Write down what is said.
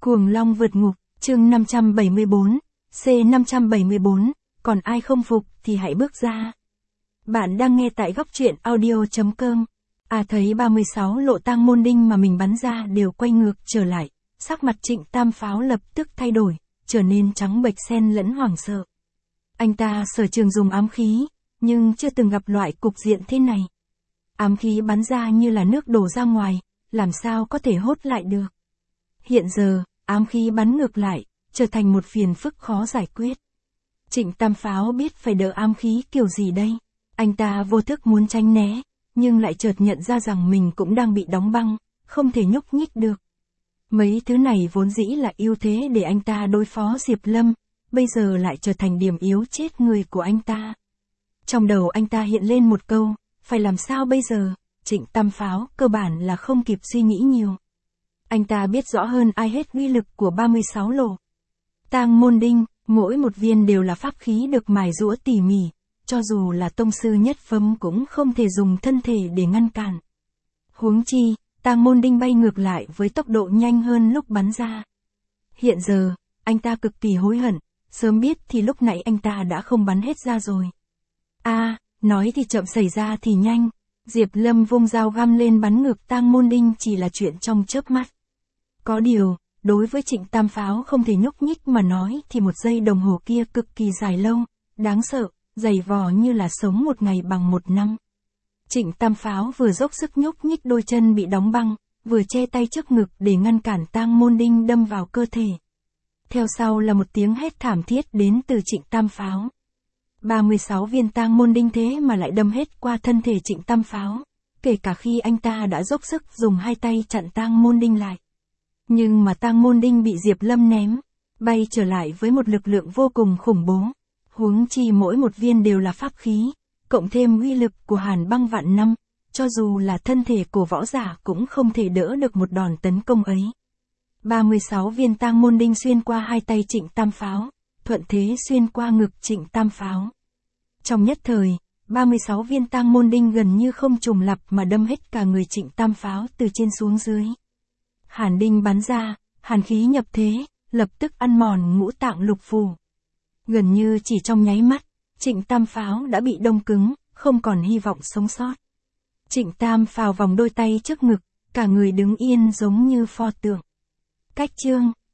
Cuồng Long vượt ngục, chương 574, C574, còn ai không phục thì hãy bước ra. Bạn đang nghe tại góc truyện audio.com. Thấy 36 lộ tang môn đinh mà mình bắn ra đều quay ngược trở lại, sắc mặt Trịnh Tam Pháo lập tức thay đổi, trở nên trắng bệch xen lẫn hoảng sợ. Anh ta sở trường dùng ám khí, nhưng chưa từng gặp loại cục diện thế này. Ám khí bắn ra như là nước đổ ra ngoài, làm sao có thể hốt lại được. Hiện giờ, ám khí bắn ngược lại, trở thành một phiền phức khó giải quyết. Trịnh Tam Pháo biết phải đỡ ám khí kiểu gì đây. Anh ta vô thức muốn tránh né, nhưng lại chợt nhận ra rằng mình cũng đang bị đóng băng, không thể nhúc nhích được. Mấy thứ này vốn dĩ là ưu thế để anh ta đối phó Diệp Lâm, bây giờ lại trở thành điểm yếu chết người của anh ta. Trong đầu anh ta hiện lên một câu, phải làm sao bây giờ? Trịnh Tam Pháo cơ bản là không kịp suy nghĩ nhiều. Anh ta biết rõ hơn ai hết uy lực của 36 lộ tang môn đinh, mỗi một viên đều là pháp khí được mài giũa tỉ mỉ, cho dù là tông sư nhất phẩm cũng không thể dùng thân thể để ngăn cản. Huống chi, tang môn đinh bay ngược lại với tốc độ nhanh hơn lúc bắn ra. Hiện giờ, anh ta cực kỳ hối hận, sớm biết thì lúc nãy anh ta đã không bắn hết ra rồi. Nói thì chậm xảy ra thì nhanh, Diệp Lâm vung dao găm lên bắn ngược tang môn đinh chỉ là chuyện trong chớp mắt. Có điều, đối với Trịnh Tam Pháo không thể nhúc nhích mà nói thì một giây đồng hồ kia cực kỳ dài lâu, đáng sợ, dày vò như là sống một ngày bằng một năm. Trịnh Tam Pháo vừa dốc sức nhúc nhích đôi chân bị đóng băng, vừa che tay trước ngực để ngăn cản tang môn đinh đâm vào cơ thể. Theo sau là một tiếng hét thảm thiết đến từ Trịnh Tam Pháo. 36 viên tang môn đinh thế mà lại đâm hết qua thân thể Trịnh Tam Pháo, kể cả khi anh ta đã dốc sức dùng hai tay chặn tang môn đinh lại. Nhưng mà tang môn đinh bị Diệp Lâm ném, bay trở lại với một lực lượng vô cùng khủng bố. Huống chi mỗi một viên đều là pháp khí, cộng thêm uy lực của Hàn Băng Vạn Năm, cho dù là thân thể của võ giả cũng không thể đỡ được một đòn tấn công ấy. 36 viên tang môn đinh xuyên qua hai tay Trịnh Tam Pháo, thuận thế xuyên qua ngực Trịnh Tam Pháo. Trong nhất thời, 36 viên tang môn đinh gần như không trùng lặp mà đâm hết cả người Trịnh Tam Pháo từ trên xuống dưới. Hàn đinh bắn ra, hàn khí nhập thế, lập tức ăn mòn ngũ tạng lục phủ. Gần như chỉ trong nháy mắt, Trịnh Tam Pháo đã bị đông cứng, không còn hy vọng sống sót. Trịnh Tam Pháo vòng đôi tay trước ngực, cả người đứng yên giống như pho tượng. Cách chương